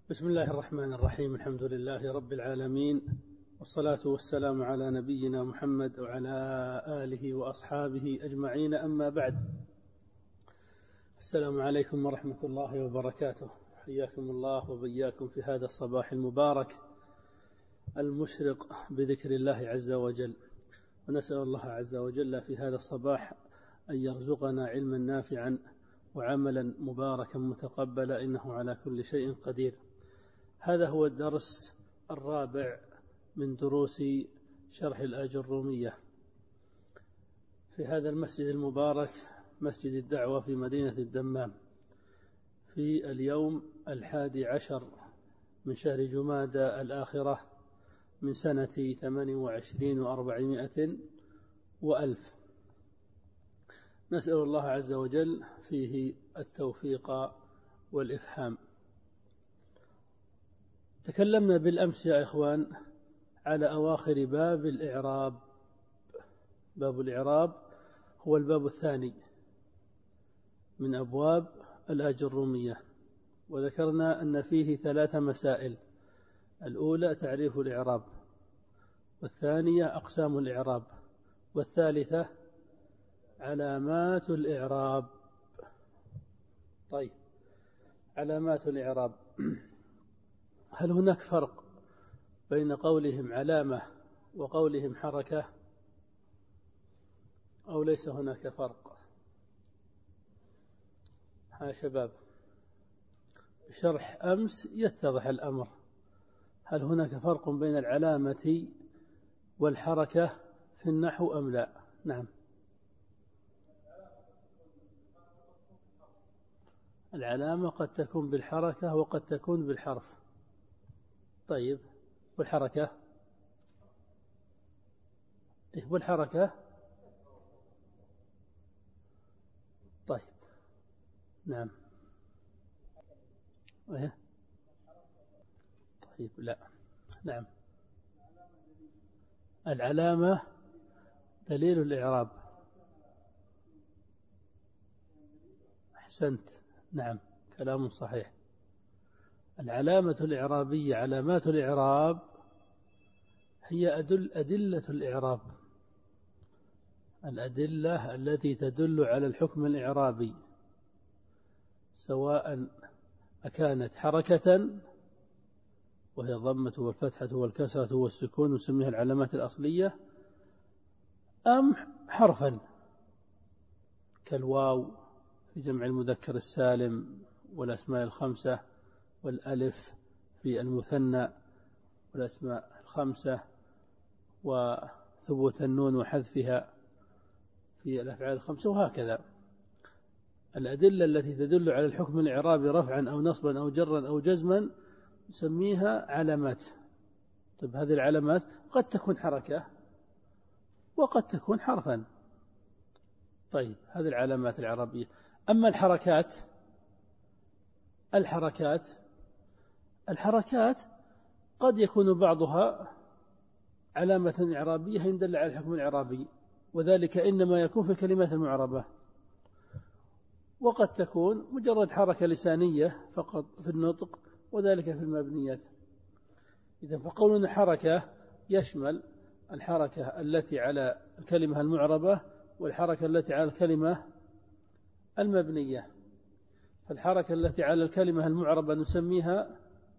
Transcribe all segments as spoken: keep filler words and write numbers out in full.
بسم الله الرحمن الرحيم. الحمد لله رب العالمين، والصلاة والسلام على نبينا محمد وعلى آله وأصحابه أجمعين، أما بعد. السلام عليكم ورحمة الله وبركاته. حياكم الله وبياكم في هذا الصباح المبارك المشرق بذكر الله عز وجل، ونسأل الله عز وجل في هذا الصباح أن يرزقنا علما نافعا وعملا مباركا متقبلا، إنه على كل شيء قدير. هذا هو الدرس الرابع من دروس شرح الآجرومية في هذا المسجد المبارك، مسجد الدعوة في مدينة الدمام، في اليوم الحادي عشر من شهر جمادى الآخرة من سنة ثمان وعشرين وأربعمائة وألف. نسأل الله عز وجل فيه التوفيق والإفهام. تكلمنا بالأمس يا إخوان على أواخر باب الإعراب. باب الإعراب هو الباب الثاني من أبواب الآجرومية، وذكرنا أن فيه ثلاث مسائل: الأولى تعريف الإعراب، والثانية أقسام الإعراب، والثالثة علامات الإعراب. طيب، علامات الإعراب، هل هناك فرق بين قولهم علامة وقولهم حركة، أو ليس هناك فرق؟ ها شباب، بشرح أمس يتضح الأمر. هل هناك فرق بين العلامة والحركة في النحو أم لا؟ نعم، العلامة قد تكون بالحركة وقد تكون بالحرف. طيب، والحركة؟ إيه والحركة؟ طيب، نعم. إيه؟ طيب، لا، نعم. العلامة دليل الإعراب. أحسنت، نعم، كلام صحيح. العلامة الإعرابية، علامات الإعراب هي أدل أدلة الإعراب، الأدلة التي تدل على الحكم الإعرابي، سواء أكانت حركة وهي الضمة والفتحة والكسرة والسكون نسميها العلامات الأصلية، أم حرفا كالواو في جمع المذكر السالم والأسماء الخمسة، والألف في المثنى والأسماء الخمسة، وثبوت النون وحذفها في الأفعال الخمسة، وهكذا. الأدلة التي تدل على الحكم الإعرابي رفعا أو نصبا أو جرا أو جزما نسميها علامات. طيب، هذه العلامات قد تكون حركة وقد تكون حرفا. طيب، هذه العلامات الإعرابية. أما الحركات، الحركات الحركات قد يكون بعضها علامة إعرابية إن دل على الحكم الإعرابي، وذلك إنما يكون في الكلمات المعربة، وقد تكون مجرد حركة لسانية فقط في النطق، وذلك في المبنيات. إذن فقولنا حركة يشمل الحركة التي على الكلمة المعربة والحركة التي على الكلمة المبنية. فالحركة التي على الكلمة المعربة نسميها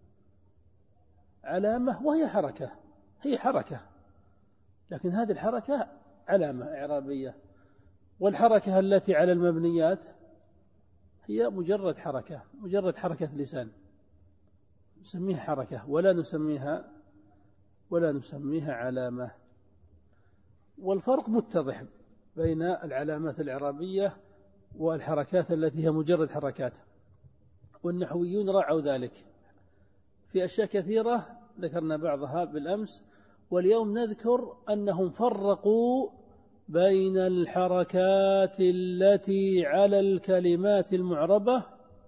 علامة، وهي حركة، هي حركة، لكن هذه الحركة علامة إعرابية. والحركة التي على المبنيات هي مجرد حركة، مجرد حركة لسان، نسميها حركة ولا نسميها ولا نسميها علامة. والفرق متضح بين العلامات الإعرابية والحركات التي هي مجرد حركات، والنحويون راعوا ذلك في أشياء كثيرة ذكرنا بعضها بالأمس، واليوم نذكر أنهم فرقوا بين الحركات التي على الكلمات المعربة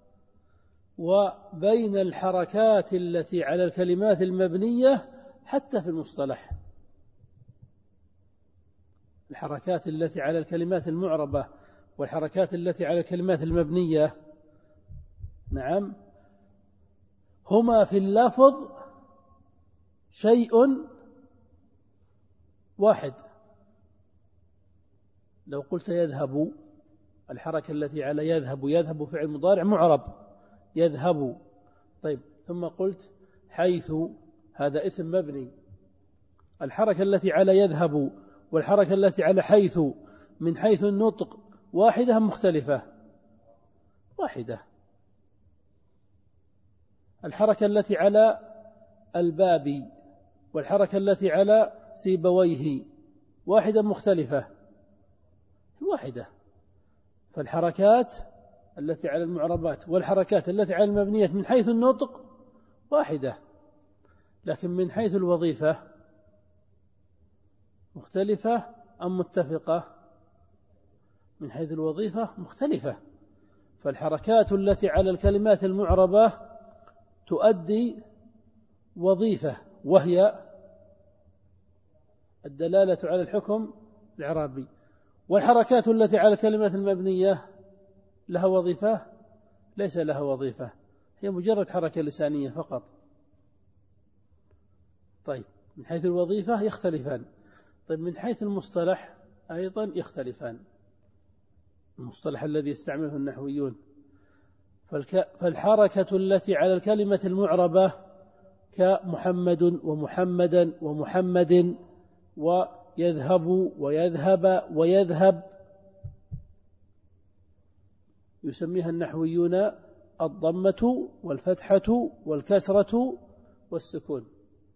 وبين الحركات التي على الكلمات المبنية، حتى في المصطلح. الحركات التي على الكلمات المعربة والحركات التي على الكلمات المبنية، نعم، هما في اللفظ شيء واحد. لو قلت يذهب، الحركة التي على يذهب، يذهب فعل مضارع معرب يذهب. طيب ثم قلت حيث، هذا اسم مبني، الحركة التي على يذهب والحركة التي على حيث من حيث النطق واحدة مختلفة؟ واحدة. الحركة التي على الباب والحركة التي على سيبويه واحدة مختلفة؟ واحدة. فالحركات التي على المعربات والحركات التي على المبنية من حيث النطق واحدة، لكن من حيث الوظيفة مختلفة أم متفقة؟ من حيث الوظيفة مختلفة. فالحركات التي على الكلمات المعربة تؤدي وظيفة، وهي الدلالة على الحكم الإعرابي. والحركات التي على الكلمات المبنية لها وظيفة؟ ليس لها وظيفة، هي مجرد حركة لسانية فقط. طيب من حيث الوظيفة يختلفان. طيب من حيث المصطلح أيضا يختلفان، المصطلح الذي يستعمله النحويون. فالحركة التي على الكلمة المعربة كمحمد ومحمدا ومحمد ويذهب ويذهب ويذهب يسميها النحويون الضمة والفتحة والكسرة والسكون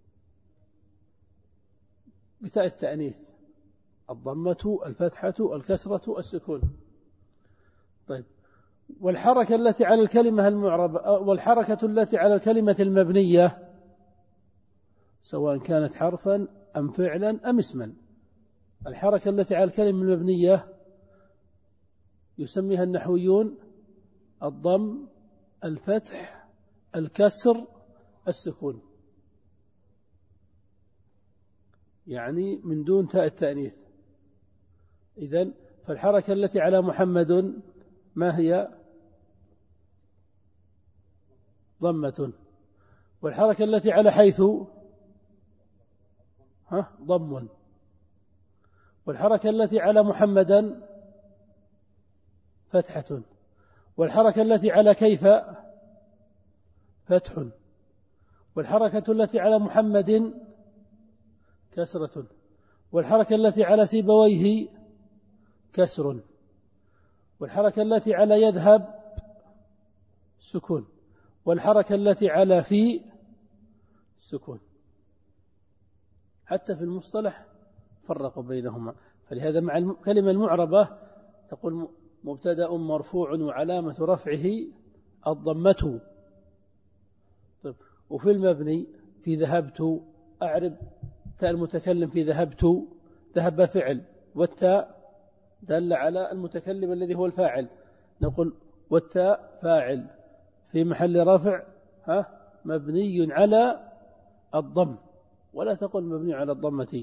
بتاء التأنيث، الضمة الفتحة الكسرة السكون. طيب والحركة التي على الكلمة المعربة والحركة التي على الكلمة المبنية سواء كانت حرفا أم فعلا أم اسما، الحركة التي على الكلمة المبنية يسميها النحويون الضم الفتح الكسر السكون، يعني من دون تاء التأنيث. إذن فالحركة التي على محمد ما هي؟ ضمة. والحركة التي على حيث ها ضم. والحركة التي على محمدا فتحة. والحركة التي على كيف فتح. والحركة التي على محمد كسرة. والحركة التي على سيبويه كسر. والحركة التي على يذهب سكون. والحركة التي على في سكون. حتى في المصطلح فرقوا بينهما. فلهذا مع الكلمة المعربة تقول مبتدأ مرفوع وعلامة رفعه الضمة. طيب وفي المبني في ذهبت أعرب تاء المتكلم في ذهبت، ذهب فعل والتاء دل على المتكلم الذي هو الفاعل، نقول والتاء فاعل في محل رفع ها مبني على الضم، ولا تقل مبني على الضمة.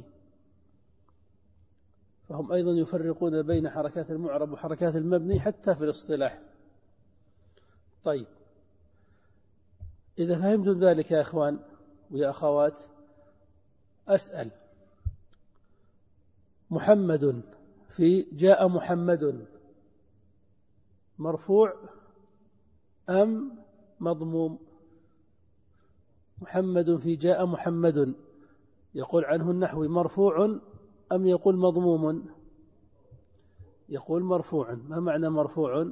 فهم أيضا يفرقون بين حركات المعرب وحركات المبني حتى في الاصطلاح. طيب إذا فهمتم ذلك يا أخوان ويا أخوات، أسأل: محمد في جاء محمد مرفوع أم مضموم؟ محمد في جاء محمد يقول عنه النحوي مرفوع أم يقول مضموم؟ يقول مرفوع. ما معنى مرفوع؟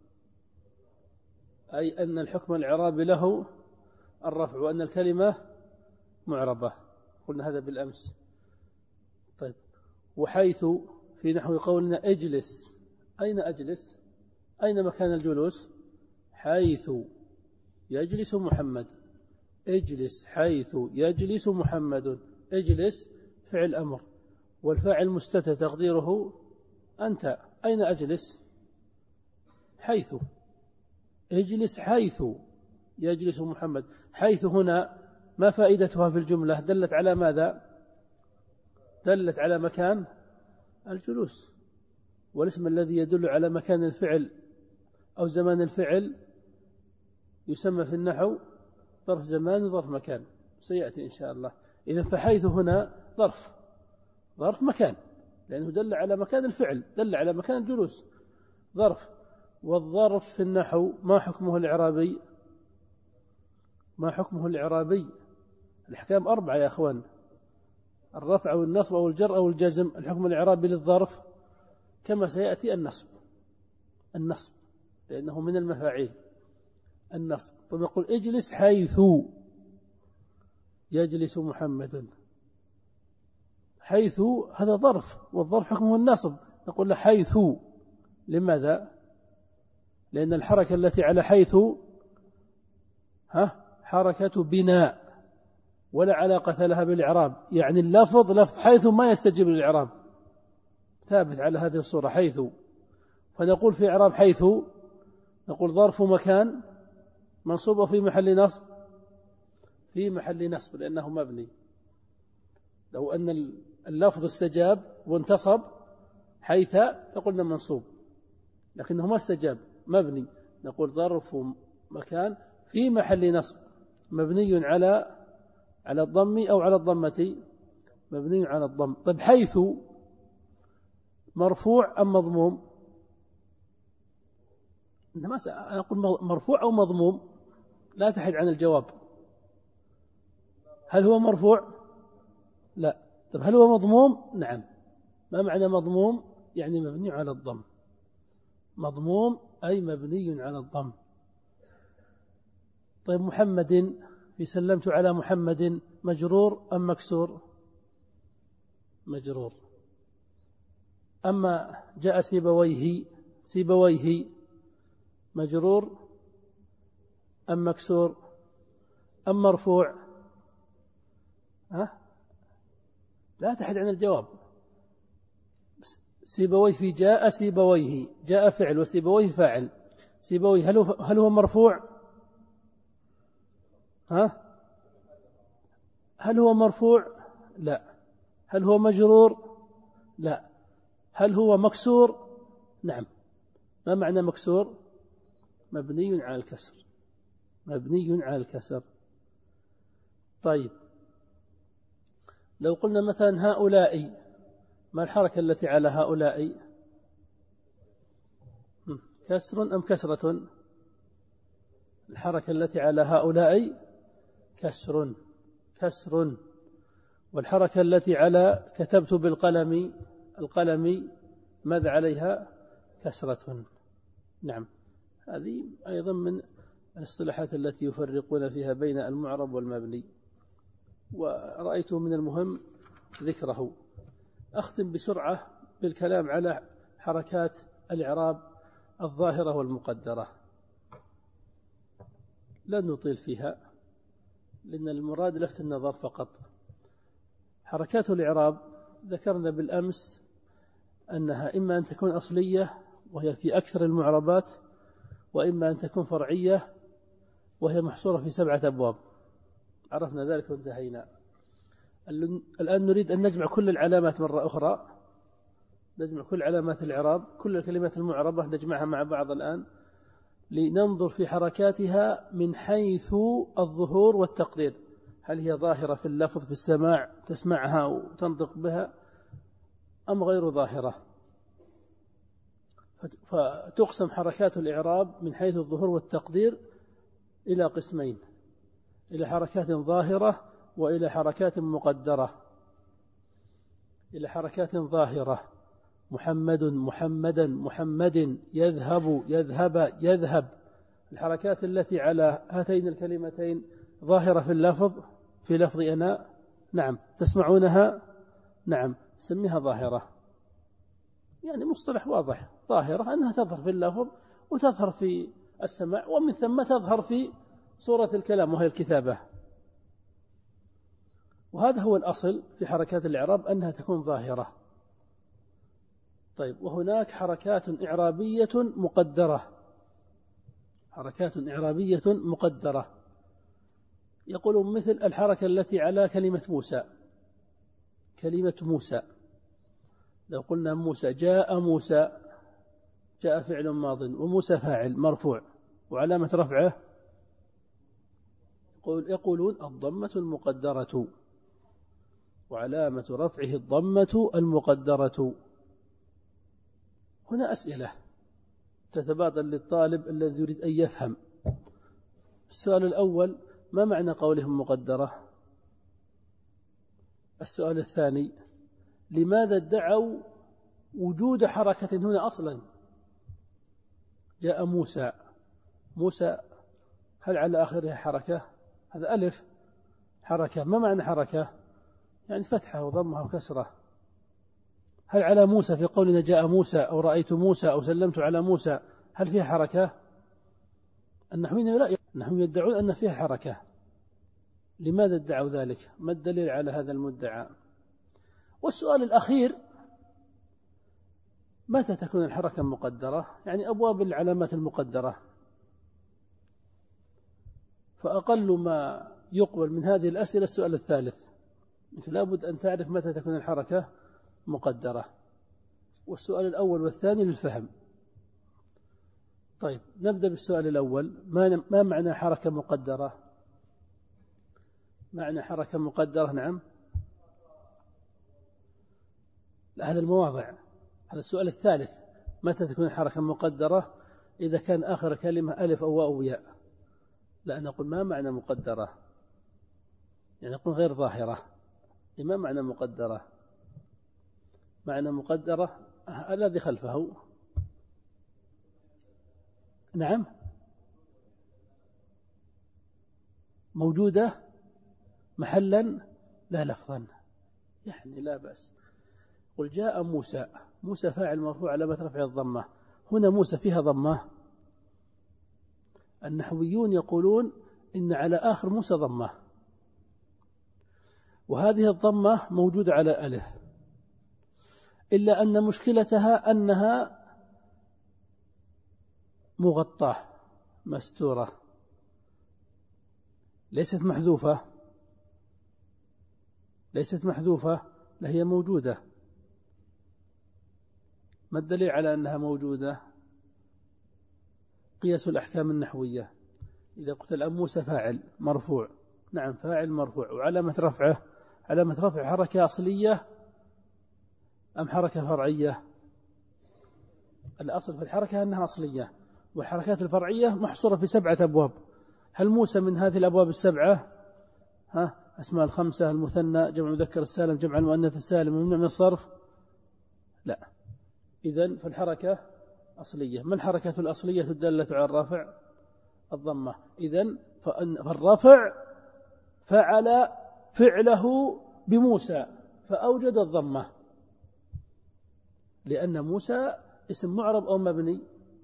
أي أن الحكم الإعرابي له الرفع وأن الكلمة معربة، قلنا هذا بالأمس. طيب وحيث في نحو قولنا اجلس، أين أجلس؟ أين مكان الجلوس؟ حيث يجلس محمد. اجلس حيث يجلس محمد. اجلس فعل أمر والفاعل مستتر تقديره أنت. أين أجلس؟ حيث. اجلس حيث يجلس محمد. حيث هنا ما فائدتها في الجملة؟ دلت على ماذا؟ دلت على مكان الجلوس، والاسم الذي يدل على مكان الفعل أو زمان الفعل يسمى في النحو ظرف زمان وظرف مكان سيأتي إن شاء الله. إذن فحيث هنا ظرف ظرف مكان، لأنه دل على مكان الفعل، دل على مكان الجلوس، ظرف. والظرف في النحو ما حكمه الإعرابي؟ ما حكمه الإعرابي؟ الأحكام أربعة يا أخوان: الرفع أو النصب أو الجر أو الجزم. الحكم الإعرابي للظرف كما سيأتي النصب، النصب لأنه من المفاعيل، النصب. طب نقول اجلس حيث يجلس محمد، حيث هذا ظرف، والظرف حكمه النصب، نقول له حيث. لماذا؟ لأن الحركة التي على حيث ها حركة بناء ولا علاقة لها بالإعراب، يعني اللفظ لفظ حيث ما يستجيب للإعراب، ثابت على هذه الصورة حيث. فنقول في إعراب حيث نقول ظرف مكان منصوب في محل نصب، في محل نصب لأنه مبني. لو أن اللفظ استجاب وانتصب حيث لقلنا منصوب، لكنه ما استجاب مبني، نقول ظرف مكان في محل نصب مبني على على الضم أو على الضمة، مبني على الضم. طيب حيث مرفوع أم مضموم؟ ما أقول مرفوع أو مضموم، لا تحد عن الجواب. هل هو مرفوع؟ لا. طيب هل هو مضموم؟ نعم. ما معنى مضموم؟ يعني مبني على الضم، مضموم أي مبني على الضم. طيب محمد، في سلمت على محمد، مجرور أم مكسور؟ مجرور. أما جاء سيبويه، سيبويه مجرور أم مكسور أم مرفوع؟ ها؟ لا تحد عن الجواب. سيبويه في جاء سيبويه، جاء فعل وسيبويه فاعل. سيبويه هل هو هل هو مرفوع؟ ها؟ هل هو مرفوع؟ لا. هل هو مجرور؟ لا. هل هو مكسور؟ نعم. ما معنى مكسور؟ مبني على الكسر، مبني على الكسر. طيب لو قلنا مثلا هؤلاء، ما الحركة التي على هؤلاء؟ كسر أم كسرة؟ الحركة التي على هؤلاء كسر، كسر. والحركة التي على كتبت بالقلم، القلم ماذا عليها؟ كسرة. نعم. هذه أيضا من الاصطلاحات التي يفرقون فيها بين المعرب والمبني، ورأيت من المهم ذكره. أختم بسرعة بالكلام على حركات الإعراب الظاهرة والمقدرة، لا نطيل فيها لأن المراد لفت النظر فقط. حركات الإعراب ذكرنا بالأمس أنها إما أن تكون أصلية وهي في أكثر المعربات، وإما أن تكون فرعية وهي محصورة في سبعة أبواب، عرفنا ذلك وانتهينا. الآن نريد أن نجمع كل العلامات مرة أخرى، نجمع كل علامات الإعراب، كل الكلمات المعربة نجمعها مع بعض الآن لننظر في حركاتها من حيث الظهور والتقدير. هل هي ظاهرة في اللفظ في السماع تسمعها وتنطق بها، أم غير ظاهرة؟ فتقسم حركات الإعراب من حيث الظهور والتقدير إلى قسمين: إلى حركات ظاهرة وإلى حركات مقدرة. إلى حركات ظاهرة: محمد، محمدا، محمد، يذهب، يذهب، يذهب. الحركات التي على هاتين الكلمتين ظاهرة في اللفظ، في لفظ أنا، نعم. تسمعونها؟ نعم. سميها ظاهرة، يعني مصطلح واضح. ظاهرة أنها تظهر في اللفظ وتظهر في السماع، ومن ثم تظهر في صورة الكلام وهي الكتابة. وهذا هو الأصل في حركات الإعراب أنها تكون ظاهرة. طيب وهناك حركات إعرابية مقدرة، حركات إعرابية مقدرة يقولون مثل الحركة التي على كلمة موسى، كلمة موسى. لو قلنا موسى، جاء موسى، جاء فعل ماض وموسى فاعل مرفوع، وعلامة رفعه يقولون الضمة المقدرة، وعلامة رفعه الضمة المقدرة. هنا أسئلة تتبادل للطالب الذي يريد أن يفهم. السؤال الأول: ما معنى قولهم مقدرة؟ السؤال الثاني: لماذا ادعوا وجود حركة هنا أصلا؟ جاء موسى، موسى هل على آخرها حركة؟ هذا ألف حركة. ما معنى حركة؟ يعني فتحة وضمها وكسرة. هل على موسى في قولنا جاء موسى أو رأيت موسى أو سلمت على موسى هل فيها حركة؟ النحويين لا، النحويين يدعون أن فيها حركة. لماذا ادعوا ذلك؟ ما الدليل على هذا المدعى؟ والسؤال الأخير: متى تكون الحركة مقدرة؟ يعني أبواب العلامات المقدرة. فأقل ما يقبل من هذه الأسئلة السؤال الثالث، لا بد أن تعرف متى تكون الحركة مقدرة. والسؤال الأول والثاني للفهم. طيب، نبدأ بالسؤال الأول: ما معنى حركة مقدرة؟ معنى حركة مقدرة، نعم، لا هذا المواضع، هذا السؤال الثالث. متى تكون الحركة مقدرة؟ إذا كان آخر كلمة ألف أو واو أو ياء. لا، نقول ما معنى مقدرة، يعني نقول غير ظاهرة. ما معنى مقدرة؟ معنى مقدرة الذي خلفه، نعم، موجودة محلا لا لفظا، يعني لا بأس. قل جاء موسى، موسى فاعل مرفوع علامة رفعه الضمة. هنا موسى فيها ضمة. النحويون يقولون إن على آخر موسى ضمة، وهذه الضمة موجودة على الألف، إلا أن مشكلتها أنها مغطاة مستورة، ليست محذوفة، ليست محذوفة، لا هي موجودة. ما الدليل على أنها موجودة؟ قياس الأحكام النحوية. إذا قلت الآن موسى فاعل مرفوع، نعم فاعل مرفوع، وعلامة رفعه، علامة رفع حركة أصلية أم حركة فرعية؟ الأصل في الحركة أنها أصلية، والحركات الفرعية محصورة في سبعة أبواب. هل موسى من هذه الأبواب السبعة؟ ها، أسماء الخمسة، المثنى، جمع المذكر السالم، جمع المؤنث السالم، ممنوع من الصرف؟ لا. إذن فالحركة أصلية. ما الحركة الأصلية الدالة على الرفع؟ الضمة. إذن فالرفع فعل فعله بموسى فأوجد الضمة، لأن موسى اسم معرب أو مبني.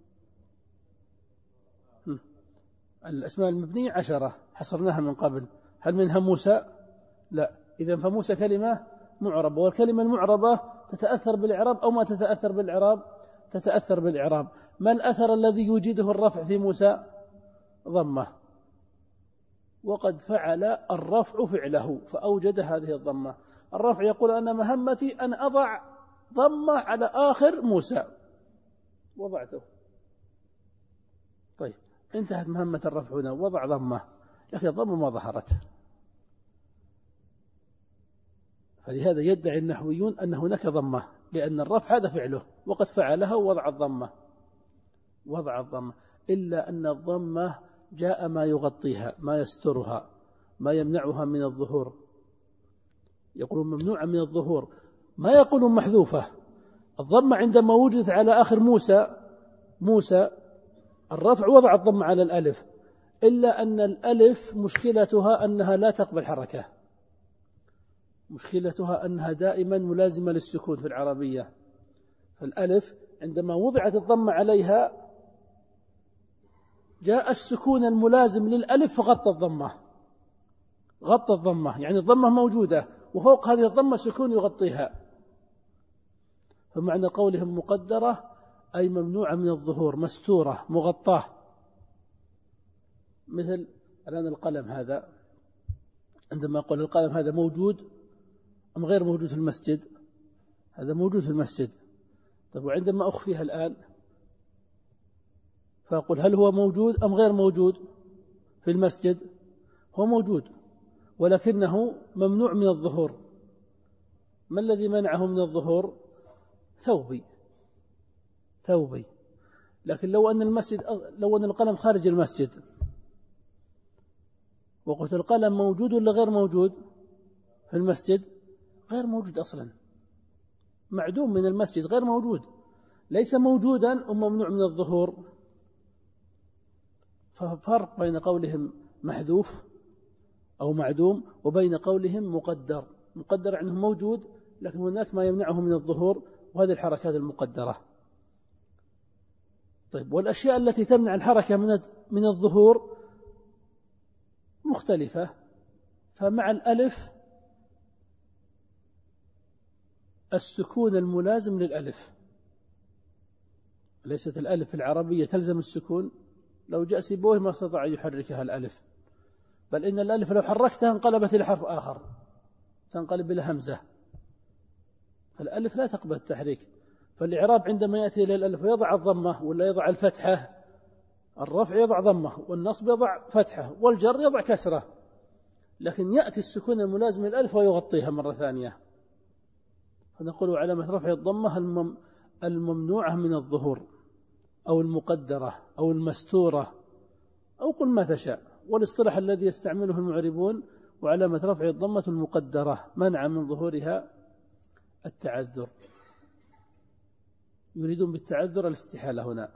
الأسماء المبنية عشرة حصرناها من قبل، هل منها موسى؟ لا. إذن فموسى كلمة معربة، والكلمة المعربة تتأثر بالإعراب أو ما تتأثر بالإعراب؟ تتأثر بالإعراب. ما الأثر الذي يوجده الرفع في موسى؟ ضمة، وقد فعل الرفع فعله فأوجد هذه الضمة. الرفع يقول أن مهمتي أن أضع ضمة على آخر موسى، وضعته. طيب، انتهت مهمة الرفع هنا، وضع ضمة، لكن الضمة ما ظهرت. فلهذا يدعي النحويون أن هناك ضمة، لأن الرفع هذا فعله وقد فعلها ووضع الضمة، وضع الضمة. إلا أن الضمة جاء ما يغطيها، ما يسترها، ما يمنعها من الظهور. يقولون ممنوعة من الظهور، ما يقولون محذوفة. الضمة عندما وجدت على آخر موسى موسى الرفع وضع الضمة على الألف، إلا أن الألف مشكلتها أنها لا تقبل حركة، مشكلتها أنها دائما ملازمة للسكون في العربية. فالألف عندما وضعت الضمة عليها جاء السكون الملازم للألف فغطى الضمة، غطى الضمة، يعني الضمة موجودة وفوق هذه الضمة سكون يغطيها. فمعنى قولهم مقدرة أي ممنوعة من الظهور، مستورة مغطاة. مثل الآن القلم هذا، عندما أقول القلم هذا موجود أم غير موجود في المسجد؟ هذا موجود في المسجد. طيب، وعندما أخفيها الآن فأقول هل هو موجود أم غير موجود في المسجد؟ هو موجود ولكنه ممنوع من الظهور. ما الذي منعه من الظهور؟ ثوبي ثوبي. لكن لو أن المسجد لو أن القلم خارج المسجد، وقلت القلم موجود ولا غير موجود في المسجد؟ غير موجود أصلا، معدوم من المسجد، غير موجود، ليس موجودا وممنوع من الظهور. ففرق بين قولهم محذوف أو معدوم وبين قولهم مقدر. مقدر يعني موجود لكن هناك ما يمنعه من الظهور، وهذه الحركات المقدرة. طيب، والأشياء التي تمنع الحركة من من الظهور مختلفة. فمع الألف السكون الملازم للألف، ليست الألف العربية تلزم السكون، لو جاء سيبويه ما استطاع أن يحركها الألف، بل إن الألف لو حركتها انقلبت إلى حرف آخر، تنقلب إلى همزة، فالألف لا تقبل التحريك. فالإعراب عندما يأتي إلى الألف ويضع الضمة ولا يضع الفتحة، الرفع يضع ضمة والنصب يضع فتحة والجر يضع كسرة، لكن يأتي السكون الملازم للألف ويغطيها مرة ثانية. فنقول علامة رفع الضمة الممنوعة من الظهور أو المقدرة أو المستورة، أو قل ما تشاء. والاصطلاح الذي يستعمله المعربون وعلامة رفع الضمة المقدرة منع من ظهورها التعذر، يريدون بالتعذر الاستحالة هنا.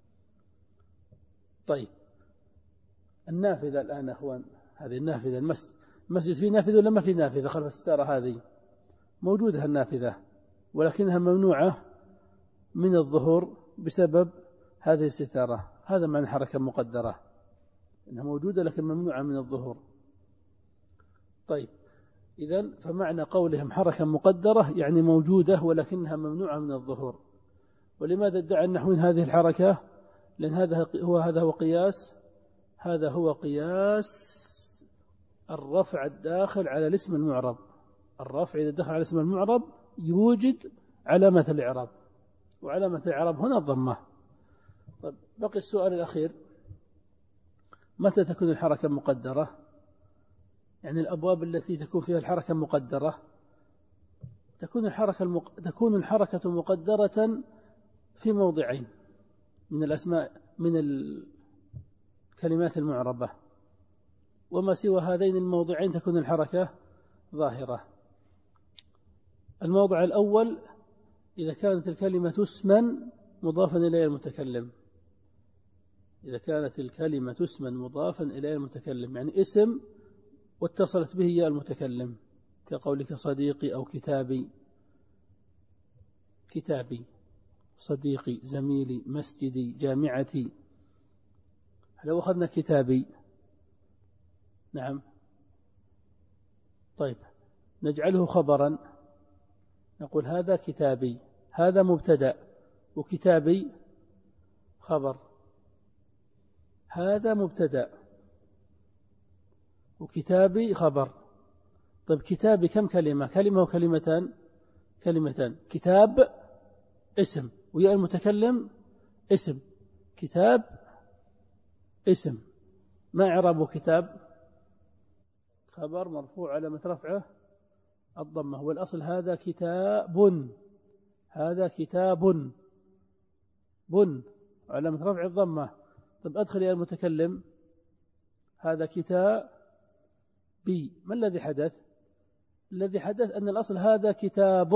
طيب، النافذة الآن أخوان، هذه النافذة، المسجد المسجد فيه نافذة ولا ما فيه نافذة خلف الستارة؟ هذه موجودة النافذة، ولكنها ممنوعة من الظهور بسبب هذه الستارة. هذا معنى حركة مقدرة، إنها موجودة لكن ممنوعة من الظهور. طيب، إذن فمعنى قولهم حركة مقدرة يعني موجودة ولكنها ممنوعة من الظهور. ولماذا ادعى النحويين هذه الحركة؟ لأن هذا هو هذا هو قياس هذا هو قياس الرفع الداخل على الاسم المعرب. الرفع إذا دخل على الاسم المعرب يوجد علامة الإعراب، وعلامة الإعراب هنا الضمة. طيب، بقي السؤال الأخير: متى تكون الحركة مقدرة؟ يعني الأبواب التي تكون فيها الحركة مقدرة، تكون الحركة المق... تكون الحركة مقدرة في موضعين من الأسماء من الكلمات المعربة، وما سوى هذين الموضعين تكون الحركة ظاهرة. الموضع الأول إذا كانت الكلمة اسما مضافا إلى المتكلم، إذا كانت الكلمة اسما مضافا إلى المتكلم، يعني اسم واتصلت به يا المتكلم، كقولك صديقي أو كتابي. كتابي، صديقي، زميلي، مسجدي، جامعتي. لو أخذنا كتابي، نعم، طيب، نجعله خبرا، نقول هذا كتابي، هذا مبتدأ، وكتابي خبر. هذا مبتدأ وكتابي خبر. طيب، كتابي كم كلمة؟ كلمة وكلمتان؟ كلمتان. كتاب اسم ويا المتكلم اسم، كتاب اسم. ما إعراب كتاب؟ خبر مرفوع علامة رفعه الضمة، والأصل هذا كتاب، هذا كتاب، بن علامة رفع الضمة. طيب، أدخل يا المتكلم هذا كتاب بي. ما الذي حدث؟ الذي حدث أن الأصل هذا كتاب،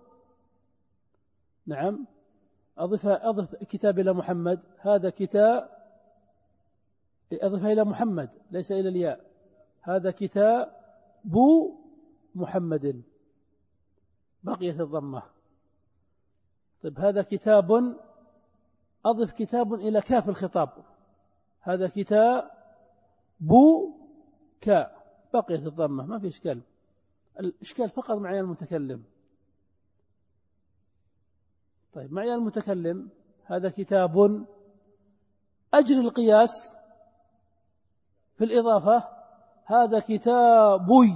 نعم، أضف أضف كتاب إلى محمد، هذا كتاب، أضفها إلى محمد ليس إلى الياء، هذا كتاب محمد، بقيت الضمة. طيب، هذا كتاب، أضف كتاب إلى كاف الخطاب، هذا كتاب كاء، بقيت الضمة، ما في إشكال. الإشكال فقط معي المتكلم. طيب، معي المتكلم هذا كتاب، أجري القياس في الإضافة، هذا كتابي،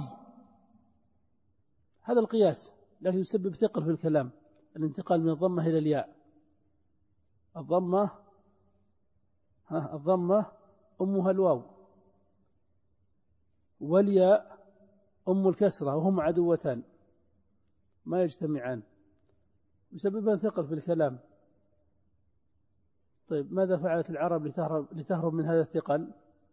هذا القياس، لكن يسبب ثقل في الكلام، الانتقال من الضمة إلى الياء. الضمة ها الضمة أمها الواو، والياء أم الكسرة وهم عدوتان ما يجتمعان يسببان ثقل في الكلام. طيب ماذا فعلت العرب لتهرب, لتهرب من هذا الثقل؟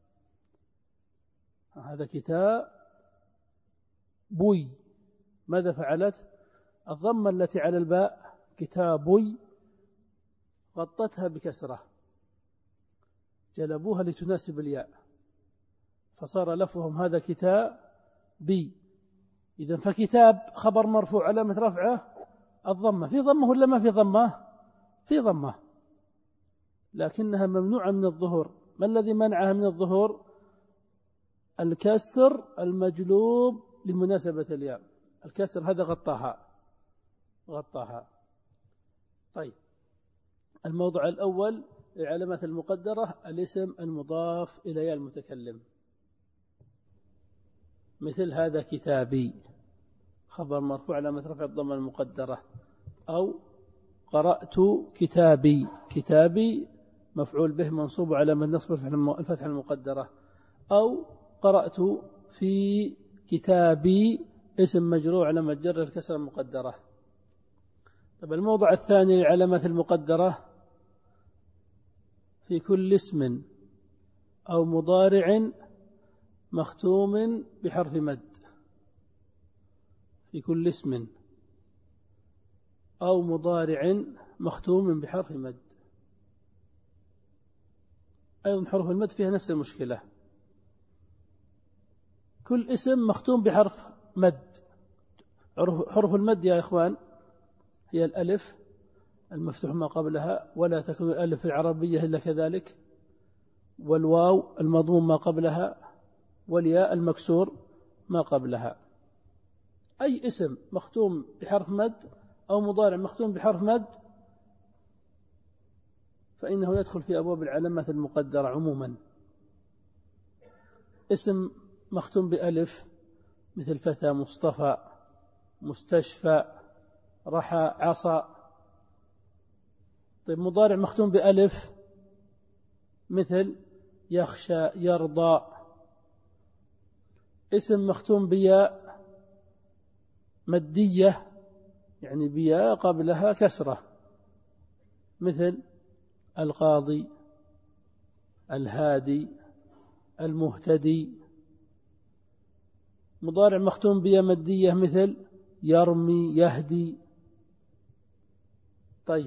هذا كتاب بوي. ماذا فعلت؟ الضمة التي على الباء كتابي غطتها بكسرة، جلبوها لتناسب الياء، فصار لفظهم هذا كتابي. إذن فكتاب خبر مرفوع علامة رفعه الضمة. في ضمة ولا ما في ضمة؟ في ضمة، لكنها ممنوعة من الظهور. ما الذي منعها من الظهور؟ الكسر المجلوب لمناسبة الياء. الكسر هذا غطاها غطاها طيب الموضوع الأول العلامات المقدرة الاسم المضاف إلى ياء المتكلم، مثل هذا كتابي خبر مرفوع علامة رفع الضمة المقدرة، أو قرأت كتابي، كتابي مفعول به منصوب على من نصب الفتح المقدرة، أو قرأت في كتابي اسم مجرور على مجر الكسر المقدرة. طب الموضوع الثاني للعلامات المقدرة في كل اسم أو مضارع مختوم بحرف مد، في كل اسم أو مضارع مختوم بحرف مد. أيضا حروف المد فيها نفس المشكلة، كل اسم مختوم بحرف مد. حروف المد يا إخوان هي الألف المفتوح ما قبلها ولا تكون الألف العربية إلا كذلك، والواو المضموم ما قبلها، والياء المكسور ما قبلها. أي اسم مختوم بحرف مد أو مضارع مختوم بحرف مد فإنه يدخل في أبواب العلامات المقدرة عموما. اسم مختوم بألف مثل فتى، مصطفى، مستشفى، رحى، عصا. طيب مضارع مختوم بألف مثل يخشى، يرضى. اسم مختوم بياء مدية يعني بياء قبلها كسرة مثل القاضي، الهادي، المهتدي. مضارع مختوم بياء مدية مثل يرمي، يهدي. طيب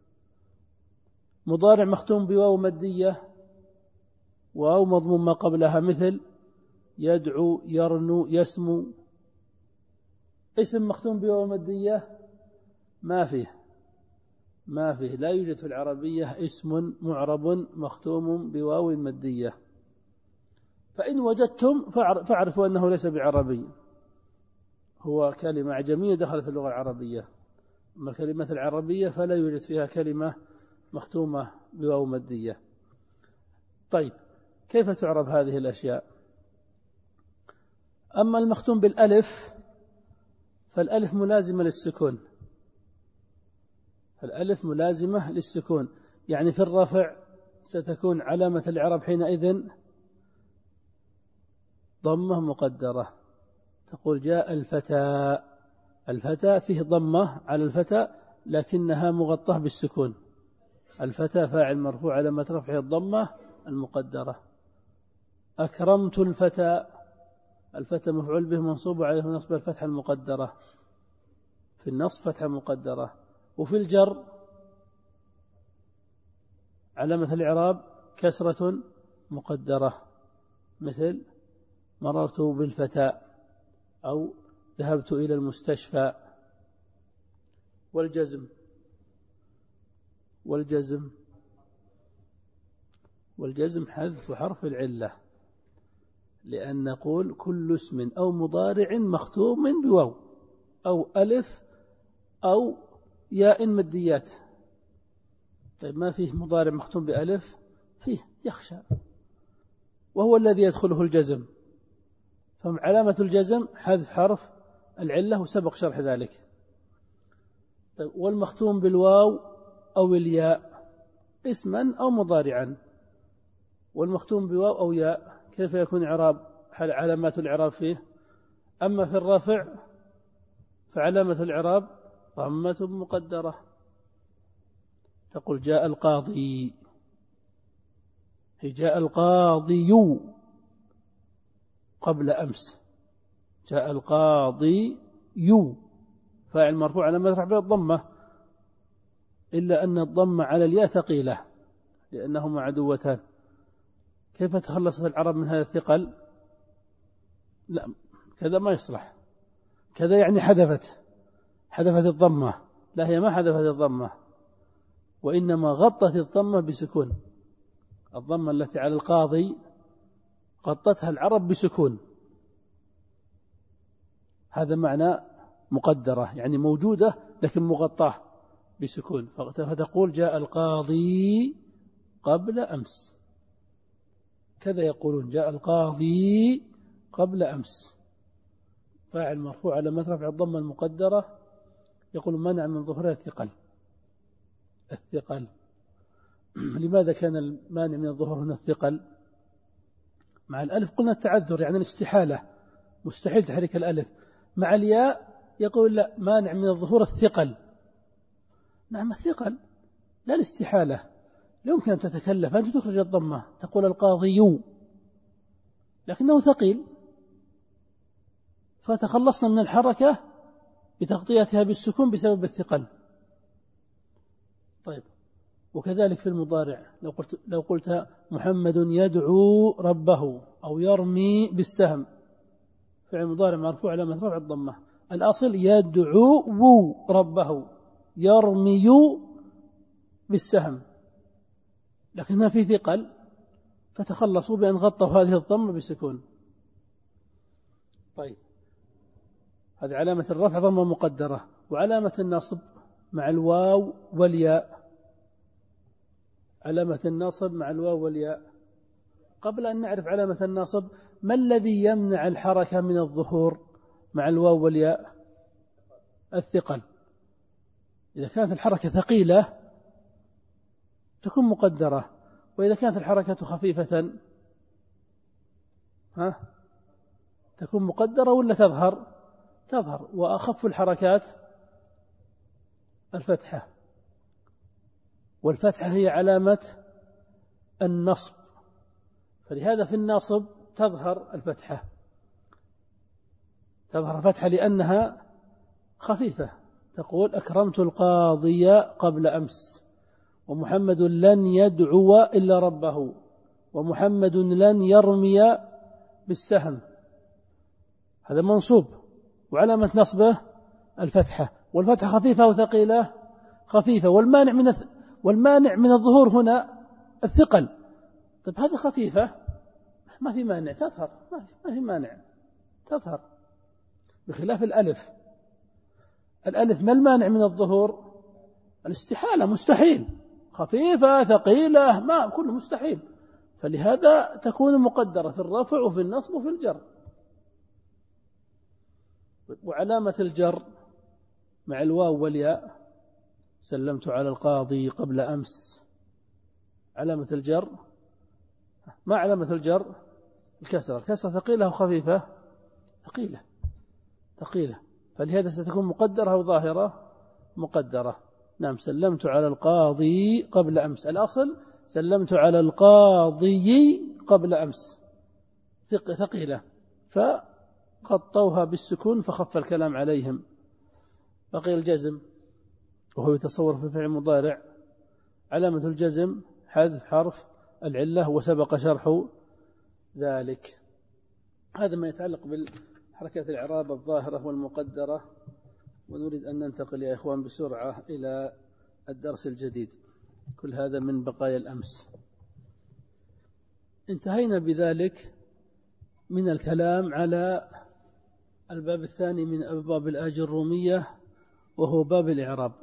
مضارع مختوم بواو مدية واو مضموم ما قبلها مثل يدعو، يرنو، يسمو. اسم مختوم بواو مدية ما فيه ما فيه لا يوجد في العربية اسم معرب مختوم بواو مدية. فإن وجدتم فاعرفوا أنه ليس بعربي، هو كلمة أعجمية دخلت اللغة العربية. أما الكلمات العربية فلا يوجد فيها كلمة مختومة بواو مدية. طيب كيف تعرب هذه الأشياء؟ أما المختوم بالألف فالألف ملازمة للسكون، الألف ملازمة للسكون، يعني في الرفع ستكون علامة الإعراب حينئذ ضمة مقدرة. تقول جاء الفتى، الفتى فيه ضمة على الفتى لكنها مغطاة بالسكون. الفتى فاعل مرفوع علامة رفعه الضمة المقدرة. أكرمت الفتى، الفتى مفعول به منصوب عليه نصب الفتحة المقدرة، في النصب فتحة مقدرة. وفي الجر علامة الإعراب كسرة مقدرة مثل مررت بالفتى أو ذهبت إلى المستشفى. والجزم والجزم والجزم حذف حرف العلة، لأن نقول كل اسم أو مضارع مختوم بواو أو ألف أو ياء مديات. طيب ما فيه مضارع مختوم بألف؟ فيه يخشى، وهو الذي يدخله الجزم، فعلامة الجزم حذف حرف العلة وسبق شرح ذلك. طيب والمختوم بالواو أو الياء اسما أو مضارعا، والمختوم بواو أو ياء كيف يكون إعراب علامات الإعراب فيه. أما في الرفع فعلامة الإعراب ضمة مقدرة. تقول جاء القاضي، هي جاء القاضي قبل أمس، جاء القاضي يو فاعل مرفوع علامة رفعه الضمة، إلا أن الضمة على الياء ثقيلة لأنهما عدوتان. كيف تخلصت العرب من هذا الثقل؟ لا، كذا ما يصلح، كذا يعني حذفت حذفت الضمة. لا، هي ما حذفت الضمة، وإنما غطت الضمة بسكون. الضمة التي على القاضي غطتها العرب بسكون، هذا معنى مقدرة، يعني موجودة لكن مغطاة بسكون. فتقول جاء القاضي قبل أمس، كذا يقولون جاء القاضي قبل أمس. فاعل مرفوع على رفع الضمة المقدرة. يقول منع من ظهورها الثقل. الثقل لماذا كان المانع من الظهور هنا الثقل؟ مع الألف قلنا التعذر، يعني الاستحالة، مستحيل تحريك الألف. مع الياء يقول لا، مانع من الظهور الثقل. نعم الثقل لا الاستحالة، لا يمكن أن تتكلف أنت تخرج الضمة تقول القاضي، لكنه ثقيل، فتخلصنا من الحركة بتغطيتها بالسكون بسبب الثقل. طيب، وكذلك في المضارع لو قلت, لو قلت محمد يدعو ربه أو يرمي بالسهم، فعل مضارع مرفوع علامة رفع الضمة. الأصل يدعو ربه يرمي بالسهم، لكنها في ثقل فتخلصوا بأن غطوا هذه الضمة بسكون. طيب، هذه علامة الرفع ضمة مقدرة. وعلامة النصب مع الواو والياء، علامة النصب مع الواو والياء. قبل أن نعرف علامة النصب، ما الذي يمنع الحركة من الظهور مع الواو والياء؟ الثقل. إذا كانت الحركة ثقيلة تكون مقدرة، وإذا كانت الحركة خفيفة ها تكون مقدرة ولا تظهر؟ تظهر. وأخف الحركات الفتحة، والفتحة هي علامة النصب، فلهذا في الناصب تظهر الفتحة، تظهر الفتحة لأنها خفيفة. تقول أكرمت القاضي قبل أمس، ومحمد لن يدعو إلا ربه، ومحمد لن يرمي بالسهم. هذا منصوب وعلامة نصبه الفتحة، والفتحة خفيفة وثقيلة؟ خفيفة. والمانع من الث... والمانع من الظهور هنا الثقل. طيب هذه خفيفة ما في مانع تظهر، ما في, ما في مانع تظهر، بخلاف الألف. الألف ما المانع من الظهور؟ الاستحالة، مستحيل، خفيفة ثقيلة ما كله مستحيل، فلهذا تكون مقدرة في الرفع وفي النصب وفي الجر. وعلامة الجر مع الواو والياء، سلمت على القاضي قبل أمس، علامة الجر ما علامة الجر؟ الكسرة. الكسرة ثقيلة وخفيفة؟ ثقيلة ثقيلة، فلهذا ستكون مقدرة وظاهرة؟ مقدرة. نعم، سلمت على القاضي قبل أمس، الأصل سلمت على القاضي قبل أمس، ثقيلة فقطوها بالسكون فخف الكلام عليهم. بقي الجزم وهو يتصور في فعل مضارع. علامة الجزم حذف حرف العلة وسبق شرح ذلك. هذا ما يتعلق بالحركات الإعراب الظاهرة والمقدرة. ونريد أن ننتقل يا إخوان بسرعة إلى الدرس الجديد. كل هذا من بقايا الأمس. انتهينا بذلك من الكلام على الباب الثاني من أبواب الآجرومية، وهو باب الإعراب.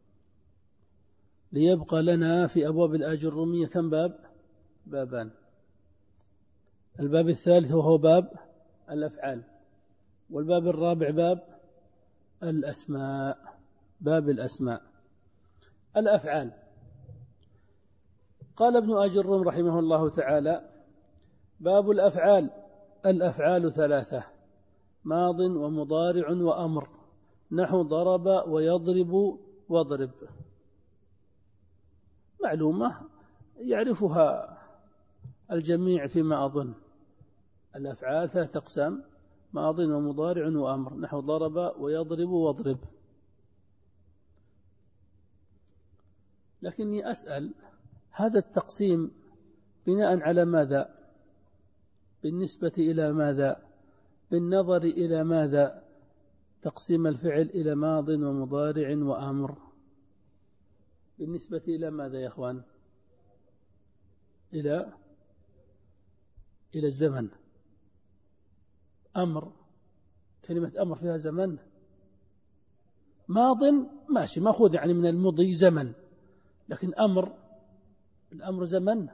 ليبقى لنا في أبواب الآجرومية كم باب؟ بابان. الباب الثالث وهو باب الأفعال، والباب الرابع باب الأسماء. باب الأسماء. الأفعال. قال ابن آجروم رحمه الله تعالى: باب الأفعال الأفعال ثلاثة: ماض ومضارع وأمر، نحو ضرب ويضرب واضرب. معلومة يعرفها الجميع فيما أظن. الأفعال ثلاثة أقسام: ماض ومضارع وأمر، نحو ضرب ويضرب واضرب. لكني أسأل، هذا التقسيم بناء على ماذا؟ بالنسبة إلى ماذا؟ بالنظر إلى ماذا؟ تقسيم الفعل إلى ماض ومضارع وأمر بالنسبة إلى ماذا يا أخوان؟ إلى إلى الزمن. أمر، كلمة أمر فيها زمن. ماض ماشي، ماخوذ يعني من المضي زمن، لكن أمر، الأمر زمن.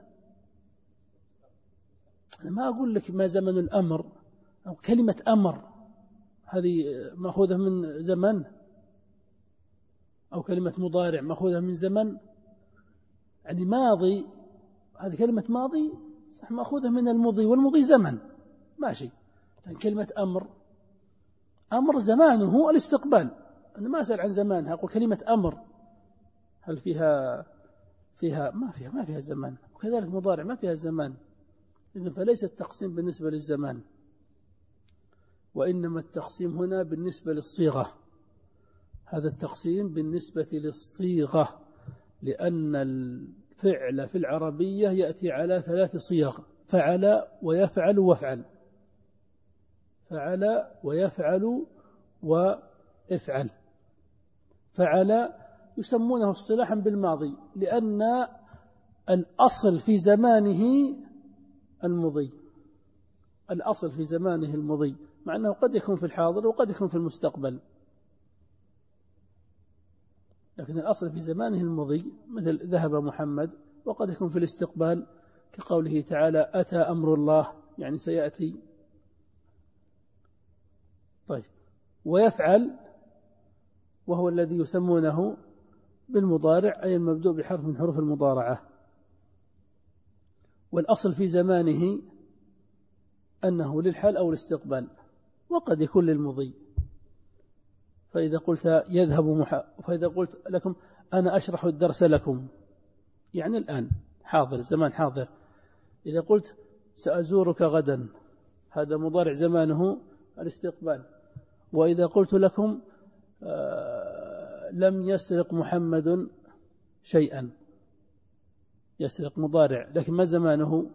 أنا ما أقول لك ما زمن الأمر، أو كلمة أمر هذه ماخوذة من زمن، أو كلمة مضارع ماخوذة من زمن. يعني ماضي، هذه كلمة ماضي صح ماخوذة من المضي، والمضي زمن ماشي. لكن كلمة أمر، أمر زمانه الاستقبال. أنا ما أسأل عن زمانها، أقول كلمة أمر هل فيها فيها ما فيها ما فيها زمان، وكذلك مضارع ما فيها زمان. إذن فليس التقسيم بالنسبة للزمان، وإنما التقسيم هنا بالنسبة للصيغة. هذا التقسيم بالنسبة للصيغة، لأن الفعل في العربية يأتي على ثلاث صيغ: فعل ويفعل وافعل. فعل ويفعل وافعل. فعل يسمونه اصطلاحا بالماضي، لأن الأصل في زمانه المضي. الأصل في زمانه المضي، مع أنه قد يكون في الحاضر وقد يكون في المستقبل، لكن الأصل في زمانه المضي، مثل ذهب محمد، وقد يكون في الاستقبال كقوله تعالى أتى أمر الله، يعني سيأتي. طيب، ويفعل وهو الذي يسمونه بالمضارع، أي المبدوء بحرف من حروف المضارعة. والأصل في زمانه أنه للحال أو الاستقبال، وقد يكون للمضي. فإذا قلت يذهب مح... فإذا قلت لكم أنا أشرح الدرس لكم، يعني الآن حاضر، زمان حاضر. إذا قلت سأزورك غدا، هذا مضارع زمانه الاستقبال. وإذا قلت لكم آه لم يسرق محمد شيئا، يسرق مضارع، لكن ما زمانه؟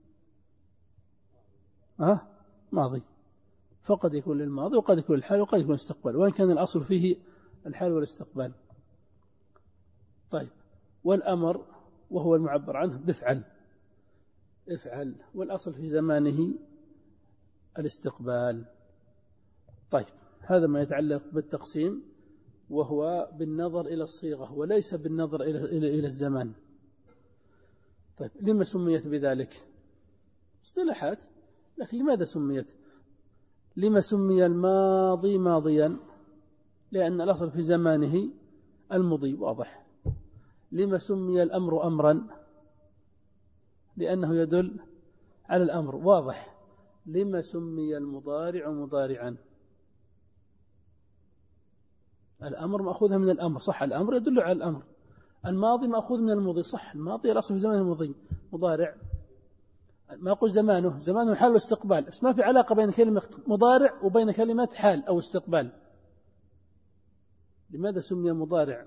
ها؟ ماضي. فقد يكون للماضي وقد يكون للحال وقد يكون الاستقبال، وإن كان الأصل فيه الحال والاستقبال. طيب، والأمر وهو المعبر عنه بفعل. افعل، والأصل في زمانه الاستقبال. طيب، هذا ما يتعلق بالتقسيم، وهو بالنظر إلى الصيغة وليس بالنظر إلى إلى إلى الزمان. طيب، لما سميت بذلك؟ اصطلاحات، لكن لماذا سميت؟ لما سمي الماضي ماضيا؟ لأن الأصل في زمانه المضي، واضح. لما سمي الأمر أمرا؟ لأنه يدل على الأمر، واضح. لما سمي المضارع مضارعا؟ الأمر مأخوذها من الأمر، صح، الأمر يدل على الأمر. الماضي مأخوذ من المضي، صح، الماضي الأصل في زمانه المضي. مضارع ما أقول زمانه، زمانه حال واستقبال، بس ما في علاقة بين كلمة مضارع وبين كلمة حال أو استقبال. لماذا سمي مضارع؟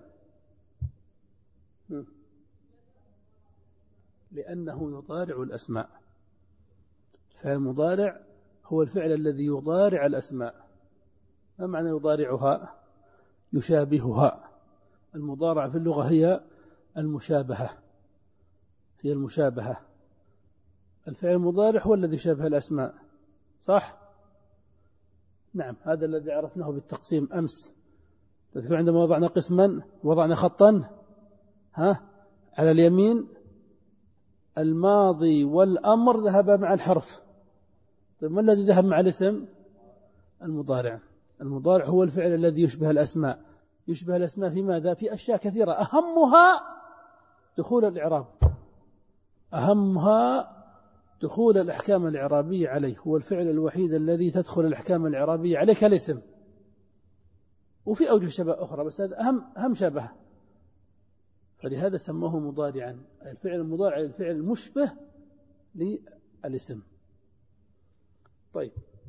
لأنه يضارع الأسماء. فعل مضارع هو الفعل الذي يضارع الأسماء. ما معنى يضارعها؟ يشابهها. المضارعة في اللغة هي المشابهة، هي المشابهة. الفعل المضارع هو الذي يشابه الأسماء، صح؟ نعم، هذا الذي عرفناه بالتقسيم أمس. تذكرون عندما وضعنا قسما، وضعنا خطا ها على اليمين، الماضي والأمر ذهب مع الحرف. طيب، ما الذي ذهب مع الاسم؟ المضارع. المضارع هو الفعل الذي يشبه الأسماء. يشبه الأسماء في ماذا؟ في أشياء كثيرة، أهمها دخول الإعراب، أهمها دخول الأحكام الإعرابية عليه هو الفعل الوحيد الذي تدخل الأحكام الإعرابية عليه كالاسم، وفي أوجه شبه أخرى بس هذا أهم أهم شبه، فلهذا سموه مضارعا. الفعل المضارع الفعل المشبه للاسم. طيب،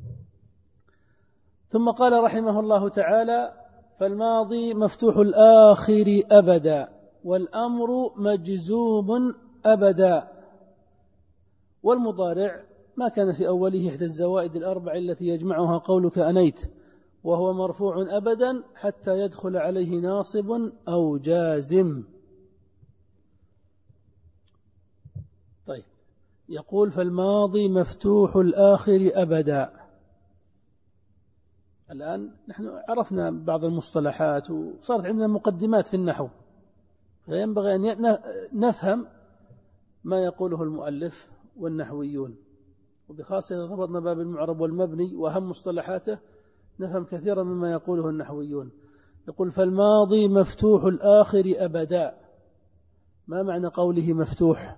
ثم قال رحمه الله تعالى: فالماضي مفتوح الآخر أبدا، والأمر مجزوم أبدا، والمضارع ما كان في أوله إحدى الزوائد الأربع التي يجمعها قولك أنيت، وهو مرفوع أبدا حتى يدخل عليه ناصب أو جازم. طيب، يقول: فالماضي مفتوح الآخر أبدا. الآن نحن عرفنا بعض المصطلحات وصارت عندنا مقدمات في النحو، فينبغي أن نفهم ما يقوله المؤلف والنحويون، وبخاصة إذا ضبطنا باب المعرب والمبني وأهم مصطلحاته نفهم كثيرا مما يقوله النحويون. يقول: فالماضي مفتوح الآخر أبدا. ما معنى قوله مفتوح؟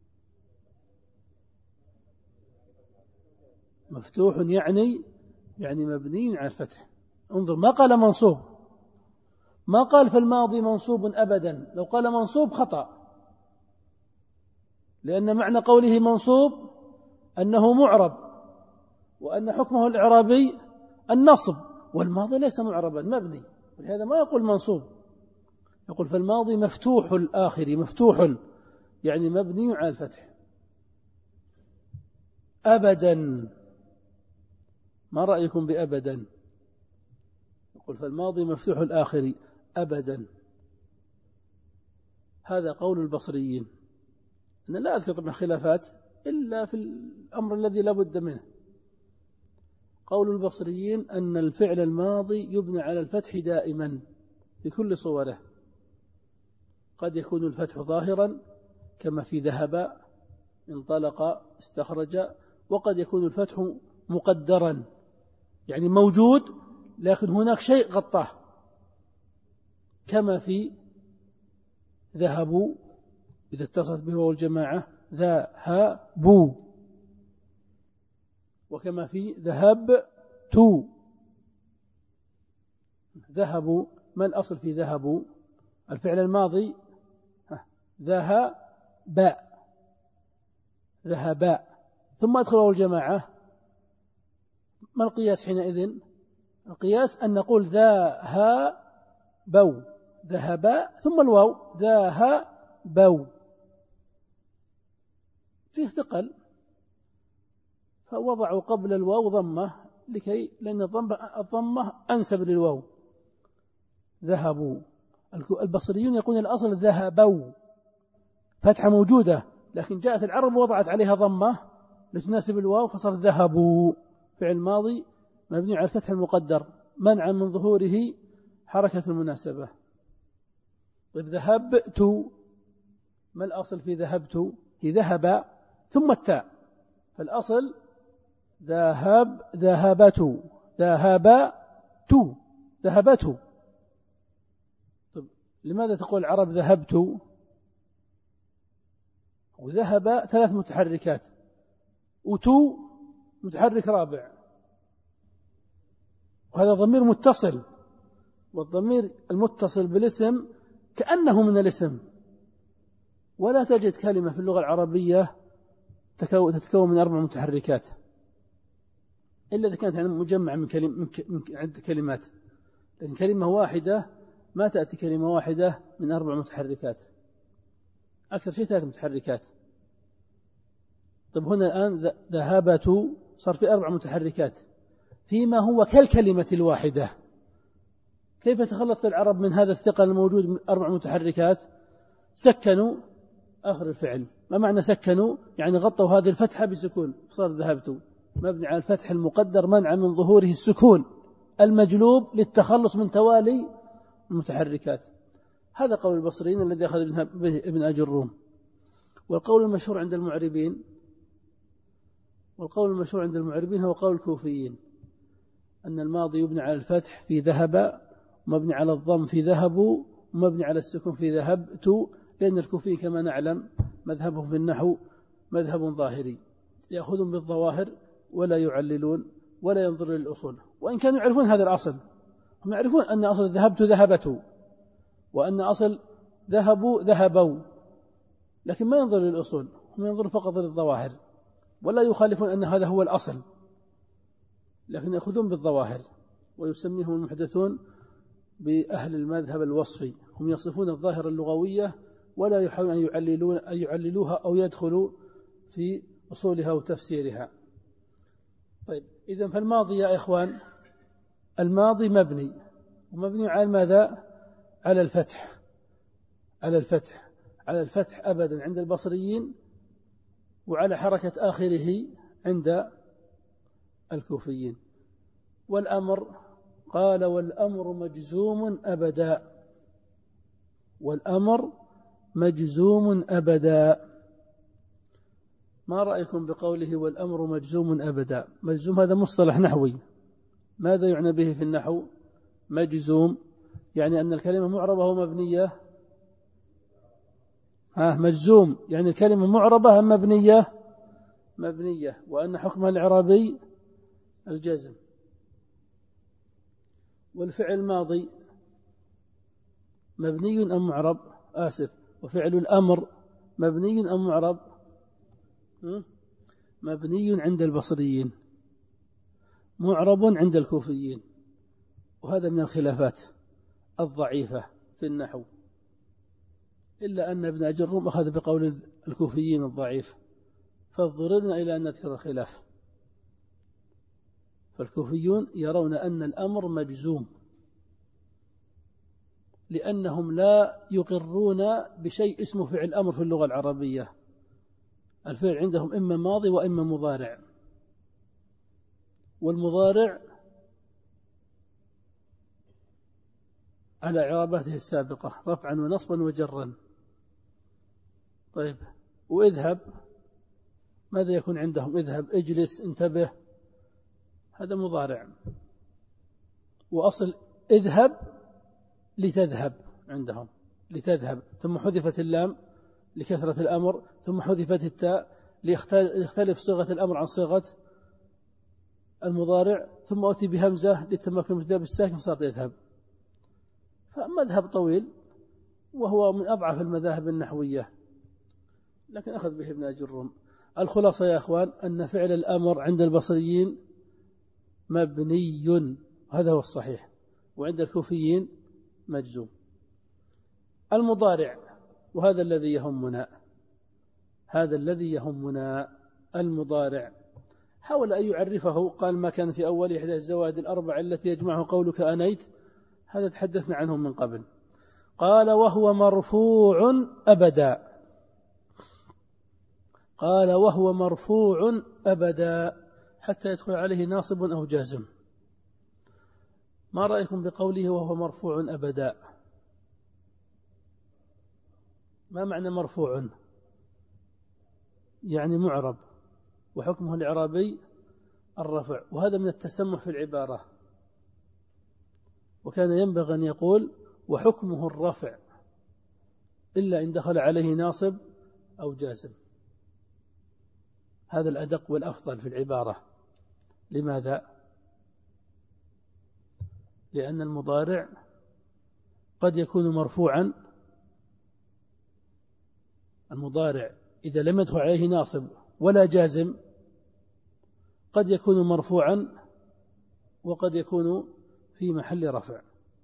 مفتوح يعني يعني مبني على الفتح. انظر، ما قال منصوب، ما قال فالماضي منصوب أبدا. لو قال منصوب خطأ، لأن معنى قوله منصوب أنه معرب، وأن حكمه الإعرابي النصب، والماضي ليس معربا مبني، ولهذا ما يقول منصوب. يقول: فالماضي مفتوح الآخر، مفتوح يعني مبني على الفتح أبدا. ما رأيكم بأبدا؟ يقول: فالماضي مفتوح الآخر أبدا. هذا قول البصريين. أنا لا أذكر طبعا خلافات إلا في الأمر الذي لا بد منه. قول البصريين أن الفعل الماضي يبنى على الفتح دائما في كل صوره. قد يكون الفتح ظاهرا كما في ذهب، انطلق، استخرج، وقد يكون الفتح مقدرا يعني موجود لكن هناك شيء غطاه، كما في ذهبوا إذا اتصلت به واو الجماعة ذهبوا، وكما في ذهبت. ذهبوا، ما الأصل في ذهبوا؟ الفعل الماضي ذهب ذهب ثم أدخل واو الجماعة. ما القياس حينئذ؟ القياس أن نقول ذهبوا، ذهب ثم الواو ذهبوا، فيه ثقل، فوضعوا قبل الواو ضمة لكي لأن الضمة, الضمة أنسب للواو. ذهبوا. البصريون يقولون الأصل ذهبوا، فتحة موجودة لكن جاءت العرب وضعت عليها ضمة لتناسب الواو فصار ذهبوا، فعل ماضي مبني على الفتح المقدر منعا من ظهوره حركة المناسبة. طيب، ذهبت، ما الأصل في ذهبت؟ هي ذهب ثم التاء، فالأصل ذهب ذهبت ذهبت ذهبت. طيب، لماذا تقول العرب ذهبت؟ وذهب ثلاث متحركات، وتو متحرك رابع، وهذا ضمير متصل، والضمير المتصل بالاسم كأنه من الاسم، ولا تجد كلمة في اللغة العربية تتكون من أربع متحركات إلا إذا كانت يعني مجمع من كلمة من عدة كلمات، لكن كلمة واحدة ما تأتي كلمة واحدة من أربع متحركات، أكثر شيء ثلاث متحركات. طيب، هنا الآن ذهبت صار في أربع متحركات فيما هو كالكلمة الواحدة. كيف تخلص العرب من هذا الثقل الموجود من أربع متحركات؟ سكنوا آخر الفعل. ما معنى سكنوا؟ يعني غطوا هذه الفتحة بسكون، صار ذهبت مبني على الفتح المقدر منع من ظهوره السكون المجلوب للتخلص من توالي المتحركات. هذا قول البصريين الذي أخذ ابن أجروم. والقول المشهور عند المعربين والقول المشهور عند المعربين هو قول الكوفيين، أن الماضي يبني على الفتح في ذهب، ومبني على الضم في ذهبوا، ومبني على السكون في ذهبت، لأن الكوفي كما نعلم مذهبه في النحو مذهب ظاهري. يأخذون بالظواهر ولا يعللون ولا ينظرون للأصول، وإن كانوا يعرفون هذا الأصل. هم يعرفون أن أصل ذهبت ذهبتوا، وأن أصل ذهبوا ذهبوا، لكن ما ينظر للأصول، هم ينظرون فقط للظواهر، ولا يخالفون أن هذا هو الأصل، لكن يأخذون بالظواهر. ويسميهم المحدثون بأهل المذهب الوصفي، هم يصفون الظاهرة اللغوية ولا يحاولون أن يعللون أن يعللوها أو يدخلوا في أصولها وتفسيرها. طيب، إذن فالماضي يا إخوان، الماضي مبني، ومبني على ماذا؟ على الفتح، على الفتح على الفتح أبدا عند البصريين، وعلى حركة آخره عند الكوفيين. والأمر قال والأمر مجزوم أبدا، والأمر مجزوم أبدا. ما رأيكم بقوله والأمر مجزوم أبدا؟ مجزوم هذا مصطلح نحوي، ماذا يعنى به في النحو؟ مجزوم يعني أن الكلمة معربة ومبنية. ها مجزوم يعني الكلمة معربة أم مبنية؟ مبنية، وأن حكمها الإعرابي الجزم. والفعل الماضي مبني أم معرب؟ آسف، وفعل الأمر مبني أم معرب؟ مبني عند البصريين، معرب عند الكوفيين. وهذا من الخلافات الضعيفة في النحو، إلا أن ابن أجرم أخذ بقول الكوفيين الضعيف، فاضطررنا إلى أن نذكر الخلاف. فالكوفيون يرون أن الأمر مجزوم، لأنهم لا يقرون بشيء اسمه فعل أمر في اللغة العربية. الفعل عندهم إما ماضي وإما مضارع، والمضارع على إعراباته السابقة رفعا ونصبا وجرا. طيب، وإذهب ماذا يكون عندهم؟ اذهب، اجلس، انتبه، هذا مضارع. وأصل اذهب لتذهب عندهم، لتذهب، ثم حذفت اللام لكثرة الأمر، ثم حذفت التاء ليختلف صيغة الأمر عن صيغة المضارع، ثم أتي بهمزة للتمكن من الذهاب الساكن صارت يذهب. فمذهب طويل وهو من أضعف المذاهب النحوية، لكن أخذ به ابن أجرم. الخلاصة يا أخوان أن فعل الأمر عند البصريين مبني، هذا هو الصحيح، وعند الكوفيين مجزوم. المضارع، وهذا الذي يهمنا، هذا الذي يهمنا المضارع، حاول أن يعرفه. قال ما كان في أول إحدى الزوائد الأربع التي يجمعه قولك أنيت، هذا تحدثنا عنه من قبل. قال وهو مرفوع أبدا، قال وهو مرفوع أبدا حتى يدخل عليه ناصب أو جازم. ما رأيكم بقوله وهو مرفوع أبدا؟ ما معنى مرفوع؟ يعني معرب، وحكمه الإعرابي الرفع، وهذا من التسمح في العبارة. وكان ينبغي أن يقول وحكمه الرفع إلا إن دخل عليه ناصب أو جازم، هذا الأدق والأفضل في العبارة. لماذا؟ لأن المضارع قد يكون مرفوعا، المضارع إذا لم يدخل عليه ناصب ولا جازم قد يكون مرفوعا وقد يكون في محل رفع.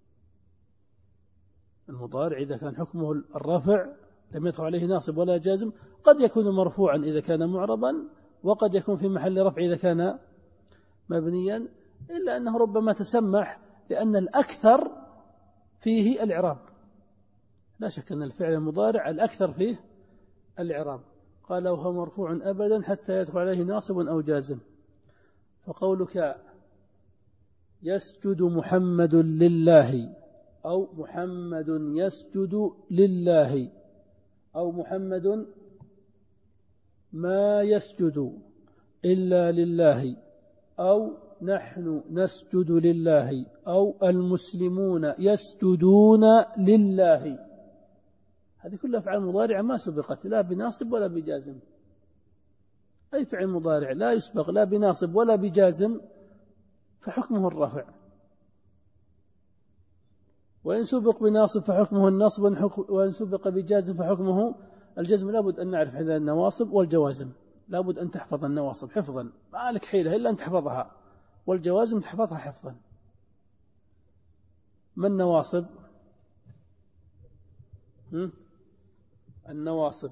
المضارع إذا كان حكمه الرفع لم يدخل عليه ناصب ولا جازم قد يكون مرفوعا إذا كان معربا، وقد يكون في محل رفع إذا كان مبنيا، إلا أنه ربما تسمح لأن الأكثر فيه الإعراب. لا شك أن الفعل المضارع الأكثر فيه الإعراب. قال وهو مرفوع أبدا حتى يدخل عليه ناصب أو جازم. فقولك يسجد محمد لله، أو محمد يسجد لله، أو محمد ما يسجد إلا لله، أو نحن نسجد لله، أو المسلمون يسجدون لله، هذه كلها أفعال مضارعة ما سبقت لا بناصب ولا بجازم. أي فعل مضارع لا يسبق لا بناصب ولا بجازم فحكمه الرفع، وإن سبق بناصب فحكمه النصب، وإن سبق بجازم فحكمه الجزم. لابد أن نعرف هذه النواصب والجوازم، لابد أن تحفظ النواصب حفظا، ما لك حيلة إلا أن تحفظها، والجوازم تحفظها حفظا. ما النواصب؟ النواصب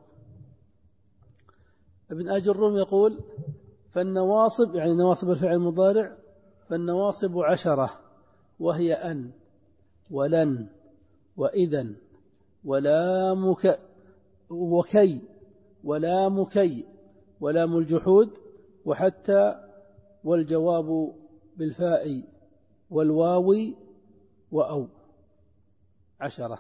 ابن أجرم يقول فالنواصب يعني نواصب الفعل المضارع، فالنواصب عشرة، وهي أن ولن وإذن ولام ك وكي ولام كي ولام الجحود وحتى والجواب بالفاء والواو وأو. عشرة.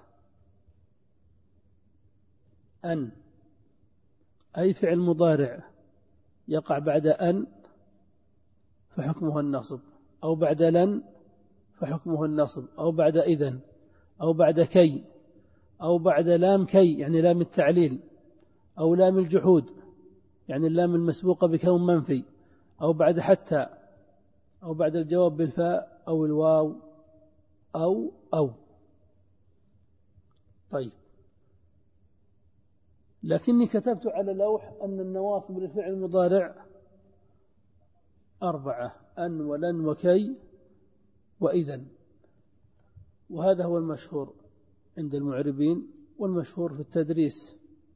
أن أي فعل مضارع يقع بعد أن فحكمه النصب، أو بعد لن فحكمه النصب، أو بعد إذن، أو بعد كي، أو بعد لام كي يعني لام التعليل، أو لام الجحود يعني اللام المسبوقة بكون منفي، أو بعد حتى، أو بعد الجواب بالفاء أو الواو أو أو. طيب، لكني كتبت على لوح أن النواصب للفعل المضارع أربعة: أن ولن وكي وإذن، وهذا هو المشهور عند المعربين والمشهور في التدريس.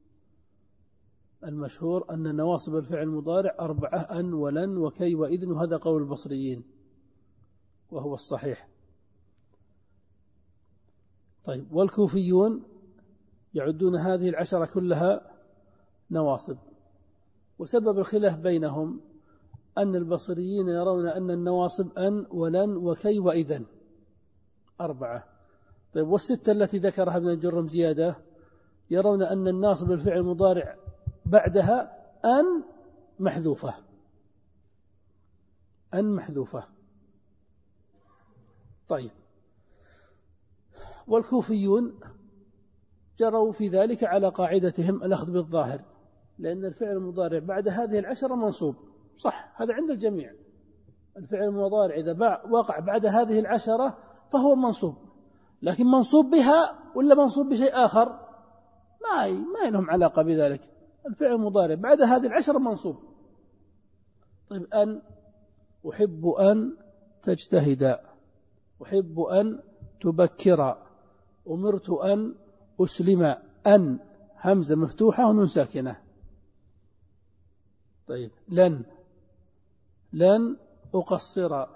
المشهور أن نواصب الفعل المضارع أربعة: أن ولن وكي وإذن، وهذا قول البصريين وهو الصحيح. طيب، والكوفيون يعدون هذه العشرة كلها نواصب، وسبب الخلاف بينهم أن البصريين يرون أن النواصب أن ولن وكي وإذن أربعة. طيب، والستة التي ذكرها ابن الجرم زيادة يرون أن الناصب الفعل المضارع بعدها أن محذوفة، أن محذوفة. طيب، والكوفيون جروا في ذلك على قاعدتهم الأخذ بالظاهر، لأن الفعل المضارع بعد هذه العشرة منصوب، صح، هذا عند الجميع. الفعل المضارع إذا وقع بعد هذه العشرة فهو منصوب، لكن منصوب بها ولا منصوب بشيء آخر ما ما لهم علاقة بذلك. الفعل المضارع بعد هذه العشرة منصوب. طيب، أن أحب أن تجتهد، أحب أن تبكر، أمرت أن أسلم. أن همزة مفتوحة ونون ساكنة. طيب، لن لن أقصر،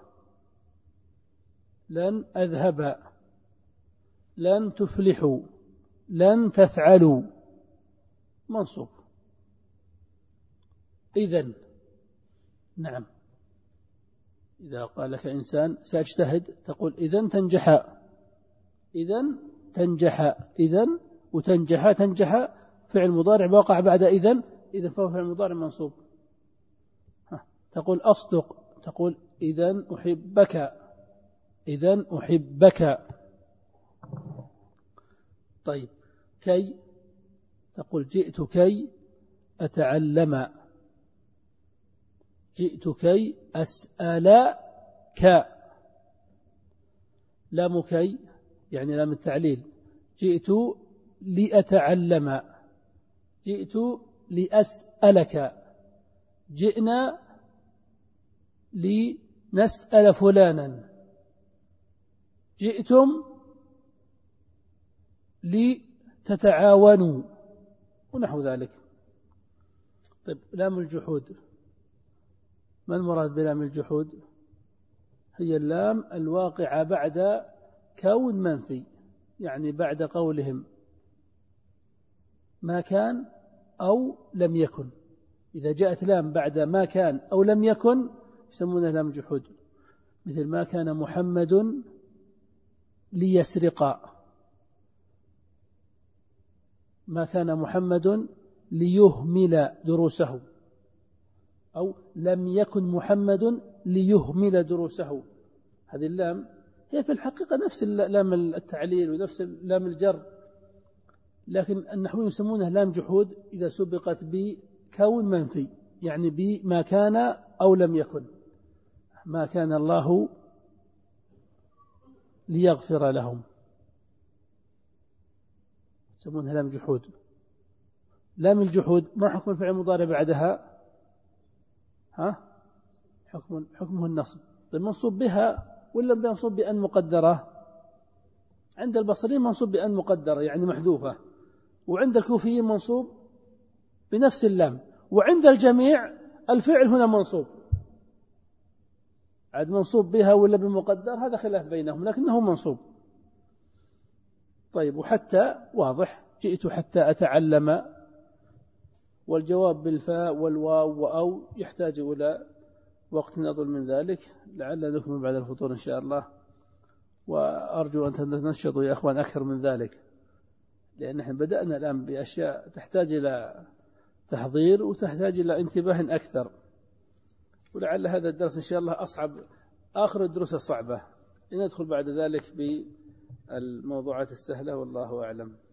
لن أذهب، لن تفلحوا، لن تفعلوا منصوب. إذن نعم، إذا قال لك إنسان سأجتهد تقول إذن تنجح، إذن تنجح، إذن وتنجح، تنجح فعل مضارع وقع بعد إذن، إذن فهو فعل مضارع منصوب. تقول أصدق، تقول إذن أحبك، إذن أحبك. طيب، كي تقول جئت كي أتعلم، جئت كي أسألك. لام كي يعني لام التعليل، جئت لأتعلم، جئت لأسألك، جئنا لنسأل فلانا، جئتم لتتعاونوا ونحو ذلك. طيب، لام الجحود، ما المراد بلام الجحود؟ هي اللام الواقعة بعد كون منفي، يعني بعد قولهم ما كان أو لم يكن. إذا جاءت لام بعد ما كان أو لم يكن يسمونها لام الجحود، مثل ما كان محمد ليسرق، ما كان محمد ليهمل دروسه، أو لم يكن محمد ليهمل دروسه. هذه اللام هي في الحقيقة نفس لام التعليل ونفس لام الجر، لكن النحويون يسمونها لام جحود إذا سبقت بكون منفي، يعني بما كان أو لم يكن، ما كان الله ليغفر لهم، يسمونها لام جحود. لام الجحود ما حكم الفعل المضارع بعدها؟ ها حكم حكمه النصب. طيب منصوب بها ولا منصوب بأن مقدرة؟ عند البصريين منصوب بأن مقدرة يعني محذوفة، وعند الكوفيين منصوب بنفس اللام، وعند الجميع الفعل هنا منصوب. عاد منصوب بها ولا بمقدر هذا خلاف بينهم، لكنه منصوب. طيب وحتى واضح، جئت حتى أتعلم، والجواب بالفاء والواو وأو يحتاج إلى وقت أطول من ذلك، لعل نكمل بعد الفطور إن شاء الله. وأرجو أن تنشطوا يا أخوان أكثر من ذلك، لأن نحن بدأنا الآن بأشياء تحتاج إلى تحضير وتحتاج إلى انتباه أكثر، ولعل هذا الدرس إن شاء الله أصعب آخر الدروس الصعبة، لندخل بعد ذلك بالموضوعات السهلة، والله أعلم.